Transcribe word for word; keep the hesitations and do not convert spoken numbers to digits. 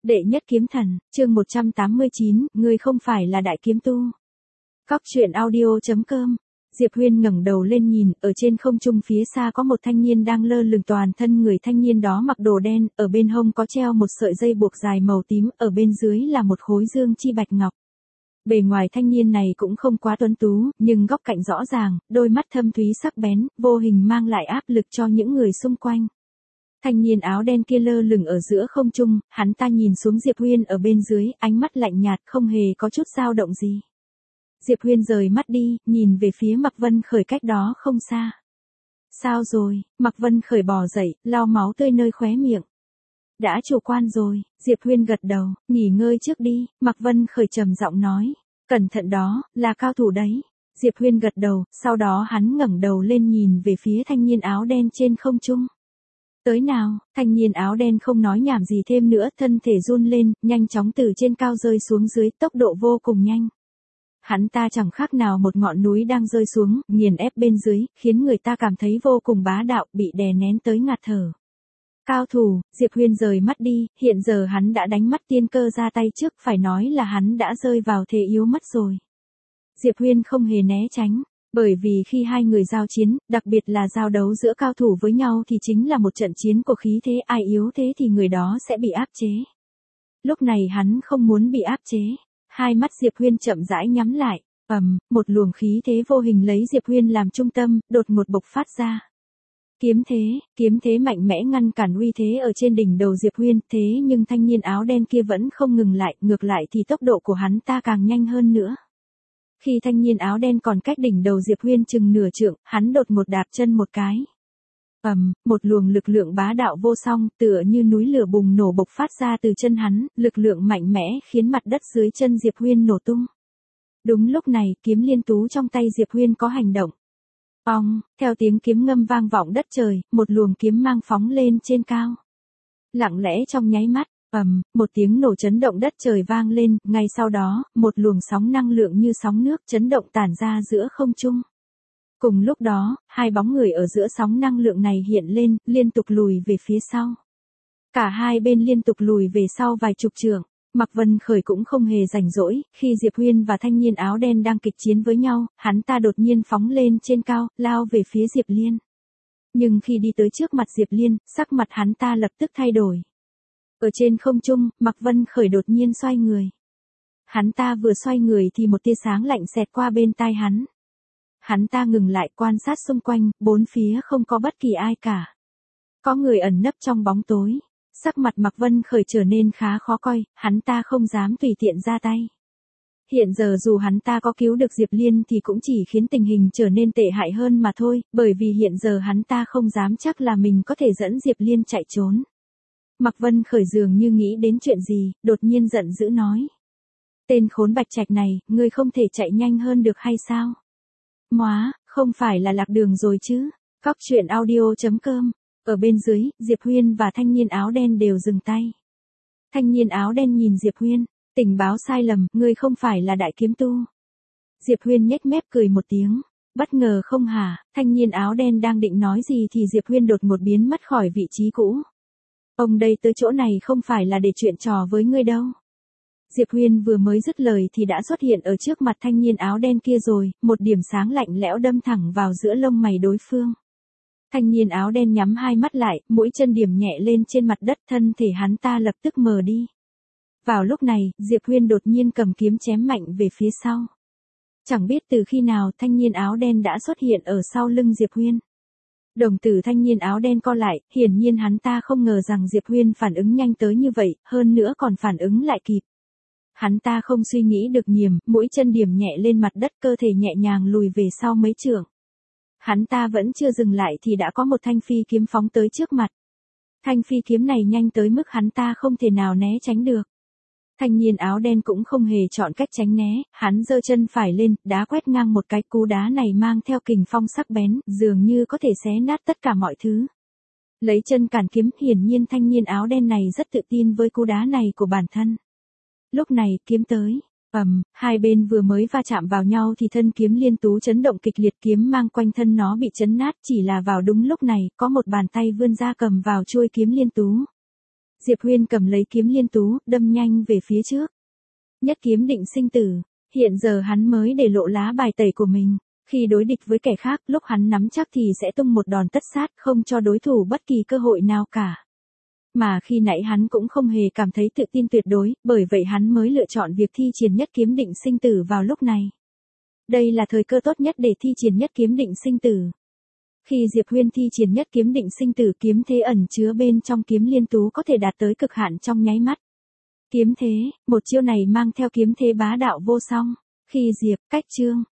Đệ nhất kiếm thần, chương một trăm tám mươi chín, ngươi không phải là đại kiếm tu. Cóc truyện audio chấm com. Diệp Huyên ngẩng đầu lên nhìn, ở trên không trung phía xa có một thanh niên đang lơ lửng, toàn thân người thanh niên đó mặc đồ đen, ở bên hông có treo một sợi dây buộc dài màu tím, ở bên dưới là một khối dương chi bạch ngọc. Bề ngoài thanh niên này cũng không quá tuấn tú, nhưng góc cạnh rõ ràng, đôi mắt thâm thúy sắc bén, vô hình mang lại áp lực cho những người xung quanh. Thanh niên áo đen kia lơ lửng ở giữa không trung, hắn ta nhìn xuống Diệp Huyên ở bên dưới, ánh mắt lạnh nhạt, không hề có chút dao động gì. Diệp Huyên rời mắt đi, nhìn về phía Mạc Vân Khởi cách đó không xa. Sao rồi? Mạc Vân Khởi bò dậy, lau máu tươi nơi khóe miệng. Đã chủ quan rồi, Diệp Huyên gật đầu, nghỉ ngơi trước đi, Mạc Vân Khởi trầm giọng nói. Cẩn thận đó, là cao thủ đấy. Diệp Huyên gật đầu, sau đó hắn ngẩng đầu lên nhìn về phía thanh niên áo đen trên không trung. Tới nào, thanh niên áo đen không nói nhảm gì thêm nữa, thân thể run lên, nhanh chóng từ trên cao rơi xuống dưới, tốc độ vô cùng nhanh. Hắn ta chẳng khác nào một ngọn núi đang rơi xuống, nghiền ép bên dưới, khiến người ta cảm thấy vô cùng bá đạo, bị đè nén tới ngạt thở. Cao thủ, Diệp Huyên rời mắt đi, hiện giờ hắn đã đánh mắt tiên cơ ra tay trước, phải nói là hắn đã rơi vào thế yếu mất rồi. Diệp Huyên không hề né tránh. Bởi vì khi hai người giao chiến, đặc biệt là giao đấu giữa cao thủ với nhau thì chính là một trận chiến của khí thế, ai yếu thế thì người đó sẽ bị áp chế. Lúc này hắn không muốn bị áp chế. Hai mắt Diệp Huyên chậm rãi nhắm lại, ầm, một luồng khí thế vô hình lấy Diệp Huyên làm trung tâm, đột ngột bộc phát ra. Kiếm thế, kiếm thế mạnh mẽ ngăn cản uy thế ở trên đỉnh đầu Diệp Huyên, thế nhưng thanh niên áo đen kia vẫn không ngừng lại, ngược lại thì tốc độ của hắn ta càng nhanh hơn nữa. Khi thanh niên áo đen còn cách đỉnh đầu Diệp Huyên chừng nửa trượng, hắn đột ngột đạp chân một cái. Ầm, một luồng lực lượng bá đạo vô song, tựa như núi lửa bùng nổ bộc phát ra từ chân hắn, lực lượng mạnh mẽ khiến mặt đất dưới chân Diệp Huyên nổ tung. Đúng lúc này, kiếm liên tú trong tay Diệp Huyên có hành động. Ong, theo tiếng kiếm ngâm vang vọng đất trời, một luồng kiếm mang phóng lên trên cao. Lặng lẽ trong nháy mắt. Ầm, một tiếng nổ chấn động đất trời vang lên, ngay sau đó, một luồng sóng năng lượng như sóng nước chấn động tản ra giữa không trung. Cùng lúc đó, hai bóng người ở giữa sóng năng lượng này hiện lên, liên tục lùi về phía sau. Cả hai bên liên tục lùi về sau vài chục trượng. Mạc Vân Khởi cũng không hề rảnh rỗi, khi Diệp Huyên và thanh niên áo đen đang kịch chiến với nhau, hắn ta đột nhiên phóng lên trên cao, lao về phía Diệp Liên. Nhưng khi đi tới trước mặt Diệp Liên, sắc mặt hắn ta lập tức thay đổi. Ở trên không trung, Mạc Vân Khởi đột nhiên xoay người. Hắn ta vừa xoay người thì một tia sáng lạnh xẹt qua bên tai hắn. Hắn ta ngừng lại quan sát xung quanh, bốn phía không có bất kỳ ai cả. Có người ẩn nấp trong bóng tối. Sắc mặt Mạc Vân Khởi trở nên khá khó coi, hắn ta không dám tùy tiện ra tay. Hiện giờ dù hắn ta có cứu được Diệp Liên thì cũng chỉ khiến tình hình trở nên tệ hại hơn mà thôi, bởi vì hiện giờ hắn ta không dám chắc là mình có thể dẫn Diệp Liên chạy trốn. Mạc Vân Khởi dường như nghĩ đến chuyện gì, đột nhiên giận dữ nói. Tên khốn bạch trạch này, ngươi không thể chạy nhanh hơn được hay sao? Móa, không phải là lạc đường rồi chứ? Cóc truyện audio chấm com. Ở bên dưới, Diệp Huyên và thanh niên áo đen đều dừng tay. Thanh niên áo đen nhìn Diệp Huyên, tình báo sai lầm, ngươi không phải là đại kiếm tu. Diệp Huyên nhếch mép cười một tiếng. Bất ngờ không hả? Thanh niên áo đen đang định nói gì thì Diệp Huyên đột ngột biến mất khỏi vị trí cũ. Ông đây tới chỗ này không phải là để chuyện trò với ngươi đâu. Diệp Huyên vừa mới dứt lời thì đã xuất hiện ở trước mặt thanh niên áo đen kia rồi, một điểm sáng lạnh lẽo đâm thẳng vào giữa lông mày đối phương. Thanh niên áo đen nhắm hai mắt lại, mũi chân điểm nhẹ lên trên mặt đất, thân thể hắn ta lập tức mờ đi. Vào lúc này, Diệp Huyên đột nhiên cầm kiếm chém mạnh về phía sau. Chẳng biết từ khi nào thanh niên áo đen đã xuất hiện ở sau lưng Diệp Huyên. Đồng tử thanh niên áo đen co lại, hiển nhiên hắn ta không ngờ rằng Diệp Huyên phản ứng nhanh tới như vậy, hơn nữa còn phản ứng lại kịp. Hắn ta không suy nghĩ được nhiều, mũi chân điểm nhẹ lên mặt đất, cơ thể nhẹ nhàng lùi về sau mấy trượng. Hắn ta vẫn chưa dừng lại thì đã có một thanh phi kiếm phóng tới trước mặt. Thanh phi kiếm này nhanh tới mức hắn ta không thể nào né tránh được. Thanh niên áo đen cũng không hề chọn cách tránh né, hắn giơ chân phải lên, đá quét ngang một cái, cú đá này mang theo kình phong sắc bén, dường như có thể xé nát tất cả mọi thứ. Lấy chân cản kiếm, hiển nhiên thanh niên áo đen này rất tự tin với cú đá này của bản thân. Lúc này, kiếm tới. Ầm, hai bên vừa mới va chạm vào nhau thì thân kiếm liên tú chấn động kịch liệt, kiếm mang quanh thân nó bị chấn nát, chỉ là vào đúng lúc này, có một bàn tay vươn ra cầm vào chuôi kiếm liên tú. Diệp Huyên cầm lấy kiếm liên tú, đâm nhanh về phía trước. Nhất kiếm định sinh tử, hiện giờ hắn mới để lộ lá bài tẩy của mình. Khi đối địch với kẻ khác, lúc hắn nắm chắc thì sẽ tung một đòn tất sát, không cho đối thủ bất kỳ cơ hội nào cả. Mà khi nãy hắn cũng không hề cảm thấy tự tin tuyệt đối, bởi vậy hắn mới lựa chọn việc thi triển nhất kiếm định sinh tử vào lúc này. Đây là thời cơ tốt nhất để thi triển nhất kiếm định sinh tử. Khi Diệp Huyên thi triển nhất kiếm định sinh tử, kiếm thế ẩn chứa bên trong kiếm liên tú có thể đạt tới cực hạn trong nháy mắt. Kiếm thế, một chiêu này mang theo kiếm thế bá đạo vô song. Khi Diệp, Cách Trương,